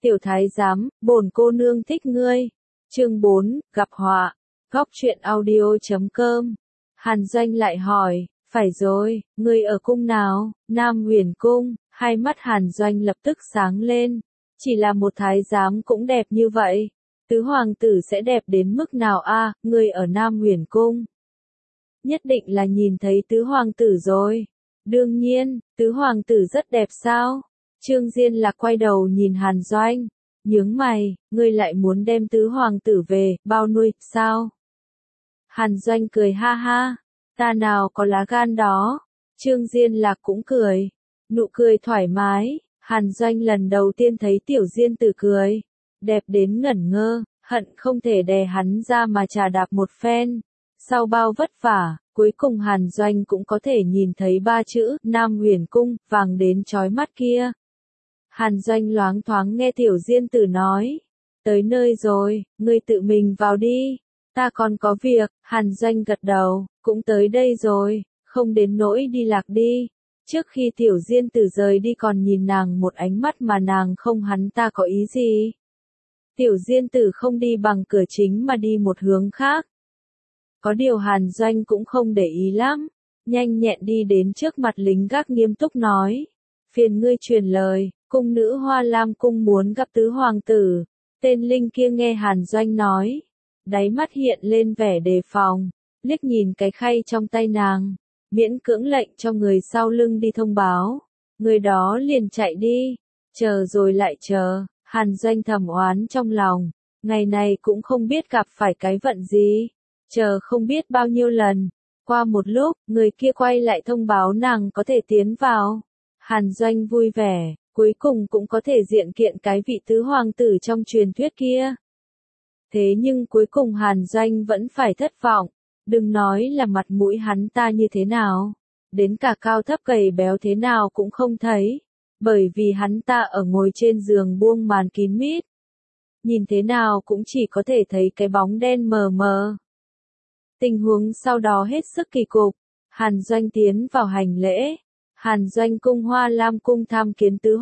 Tiểu thái giám, bổn cô nương thích ngươi. Chương 4, gặp họa. Góc truyện audio.com. Hàn Doanh lại hỏi, phải rồi, ngươi ở cung nào? Nam Huyền cung. Hai mắt Hàn Doanh lập tức sáng lên. Chỉ là một thái giám cũng đẹp như vậy. Tứ hoàng tử sẽ đẹp đến mức nào a? Ngươi ở Nam Huyền cung. Nhất định là nhìn thấy tứ hoàng tử rồi. Đương nhiên, tứ hoàng tử rất đẹp sao? Trương Diên Lạc quay đầu nhìn Hàn Doanh, nhướng mày, ngươi lại muốn đem tứ hoàng tử về, bao nuôi, sao? Hàn Doanh cười ha ha, ta nào có lá gan đó. Trương Diên Lạc cũng cười, nụ cười thoải mái. Hàn Doanh lần đầu tiên thấy tiểu Diên Tử cười, đẹp đến ngẩn ngơ, hận không thể đè hắn ra mà chà đạp một phen. Sau bao vất vả, cuối cùng Hàn Doanh cũng có thể nhìn thấy ba chữ Nam Huyền cung vàng đến chói mắt kia. Hàn Doanh loáng thoáng nghe tiểu Diên Tử nói, tới nơi rồi, ngươi tự mình vào đi, ta còn có việc. Hàn Doanh gật đầu, cũng tới đây rồi, không đến nỗi đi lạc đi. Trước khi tiểu Diên Tử rời đi còn nhìn nàng một ánh mắt mà nàng không hắn ta có ý gì. Tiểu Diên Tử không đi bằng cửa chính mà đi một hướng khác. Có điều Hàn Doanh cũng không để ý lắm, nhanh nhẹn đi đến trước mặt lính gác nghiêm túc nói, phiền ngươi truyền lời, cung nữ Hoa Lam cung muốn gặp tứ hoàng tử. Tên linh kia nghe Hàn Doanh nói, đáy mắt hiện lên vẻ đề phòng, liếc nhìn cái khay trong tay nàng, miễn cưỡng lệnh cho người sau lưng đi thông báo, người đó liền chạy đi, chờ rồi lại chờ. Hàn Doanh thầm oán trong lòng, ngày này cũng không biết gặp phải cái vận gì, chờ không biết bao nhiêu lần. Qua một lúc, người kia quay lại thông báo nàng có thể tiến vào. Hàn Doanh vui vẻ, cuối cùng cũng có thể diện kiện cái vị tứ hoàng tử trong truyền thuyết kia. Thế nhưng cuối cùng Hàn Doanh vẫn phải thất vọng, đừng nói là mặt mũi hắn ta như thế nào, đến cả cao thấp gầy béo thế nào cũng không thấy, bởi vì hắn ta ở ngồi trên giường buông màn kín mít. Nhìn thế nào cũng chỉ có thể thấy cái bóng đen mờ mờ. Tình huống sau đó hết sức kỳ cục, Hàn Doanh tiến vào hành lễ. Hàn Doanh cung Hoa Lam cung tham kiến tứ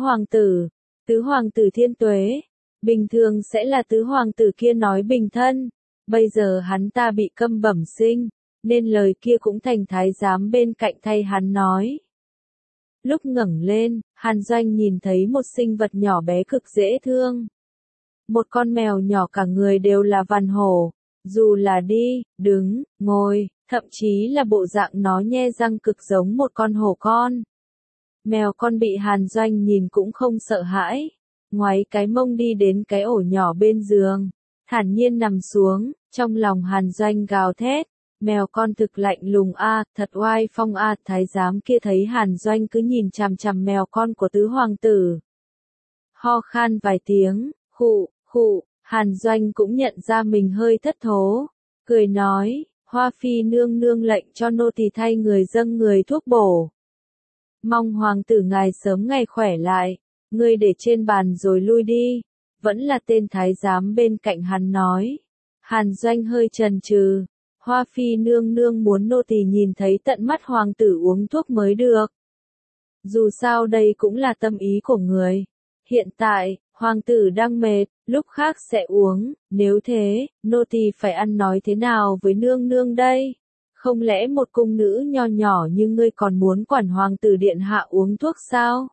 hoàng tử Thiên Tuế. Bình thường sẽ là tứ hoàng tử kia nói bình thân, bây giờ hắn ta bị câm bẩm sinh, nên lời kia cũng thành thái giám bên cạnh thay hắn nói. Lúc ngẩng lên, Hàn Doanh nhìn thấy một sinh vật nhỏ bé cực dễ thương. Một con mèo nhỏ cả người đều là vằn hổ, dù là đi, đứng, ngồi, thậm chí là bộ dạng nó nhe răng cực giống một con hổ con. Mèo con bị Hàn Doanh nhìn cũng không sợ hãi, ngoáy cái mông đi đến cái ổ nhỏ bên giường, thản nhiên nằm xuống. Trong lòng Hàn Doanh gào thét, mèo con thực lạnh lùng a, thật oai phong a. Thái giám kia thấy Hàn Doanh cứ nhìn chằm chằm mèo con của tứ hoàng tử, ho khan vài tiếng, khụ khụ. Hàn Doanh cũng nhận ra mình hơi thất thố, cười nói, Hoa phi nương nương lệnh cho nô tỳ thay người dâng người thuốc bổ. Mong hoàng tử ngài sớm ngày khỏe lại, ngươi để trên bàn rồi lui đi. Vẫn là tên thái giám bên cạnh hắn nói. Hàn Doanh hơi chần chừ, Hoa phi nương nương muốn nô tỳ nhìn thấy tận mắt hoàng tử uống thuốc mới được. Dù sao đây cũng là tâm ý của người. Hiện tại, hoàng tử đang mệt, lúc khác sẽ uống, nếu thế, nô tỳ phải ăn nói thế nào với nương nương đây? Không lẽ một cung nữ nho nhỏ như ngươi còn muốn quản hoàng tử điện hạ uống thuốc sao?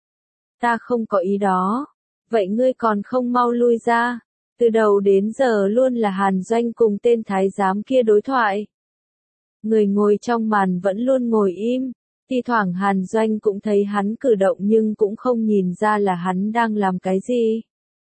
Ta không có ý đó. Vậy ngươi còn không mau lui ra? Từ đầu đến giờ luôn là Hàn Doanh cùng tên thái giám kia đối thoại. Người ngồi trong màn vẫn luôn ngồi im. Thi thoảng Hàn Doanh cũng thấy hắn cử động nhưng cũng không nhìn ra là hắn đang làm cái gì.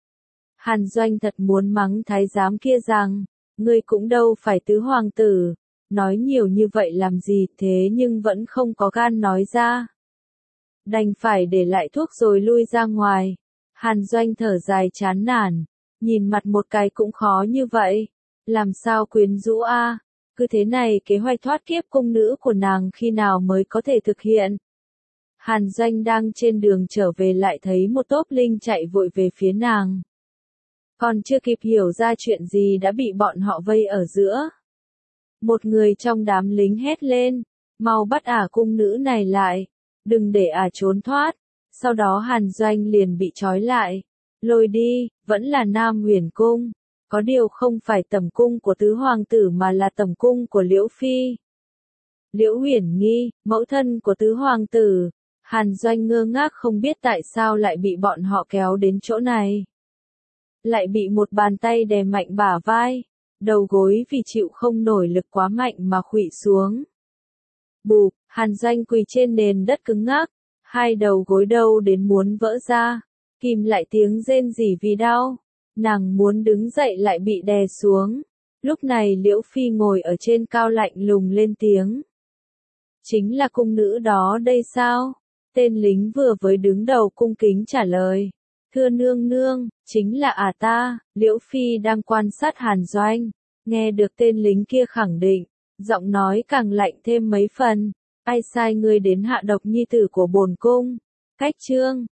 Hàn Doanh thật muốn mắng thái giám kia rằng, ngươi cũng đâu phải tứ hoàng tử, nói nhiều như vậy làm gì, thế nhưng vẫn không có gan nói ra. Đành phải để lại thuốc rồi lui ra ngoài. Hàn Doanh thở dài chán nản, nhìn mặt một cái cũng khó như vậy, làm sao quyến rũ a? Cứ thế này kế hoạch thoát kiếp cung nữ của nàng khi nào mới có thể thực hiện? Hàn Doanh đang trên đường trở về lại thấy một tốp linh chạy vội về phía nàng. Còn chưa kịp hiểu ra chuyện gì đã bị bọn họ vây ở giữa. Một người trong đám lính hét lên, mau bắt cung nữ này lại, đừng để trốn thoát. Sau đó Hàn Doanh liền bị trói lại, Lôi đi, vẫn là Nam Huyền Cung. Có điều không phải tẩm cung của tứ hoàng tử mà là tẩm cung của Liễu Phi. Liễu Huyền Nghi, mẫu thân của tứ hoàng tử. Hàn Doanh ngơ ngác không biết tại sao lại bị bọn họ kéo đến chỗ này. Lại bị một bàn tay đè mạnh bả vai. Đầu gối vì chịu không nổi lực quá mạnh mà khuỵu xuống. Bụp, Hàn Doanh quỳ trên nền đất cứng ngắc. Hai đầu gối đau đến muốn vỡ ra. Kìm lại tiếng rên rỉ vì đau. Nàng muốn đứng dậy lại bị đè xuống. Lúc này Liễu Phi ngồi ở trên cao lạnh lùng lên tiếng. Chính là cung nữ đó đây sao? Tên lính vừa với đứng đầu cung kính trả lời. Thưa nương nương, chính là ta. Liễu Phi đang quan sát Hàn Doanh. Nghe được tên lính kia khẳng định. Giọng nói càng lạnh thêm mấy phần. Ai sai ngươi đến hạ độc nhi tử của bổn cung? Cách chương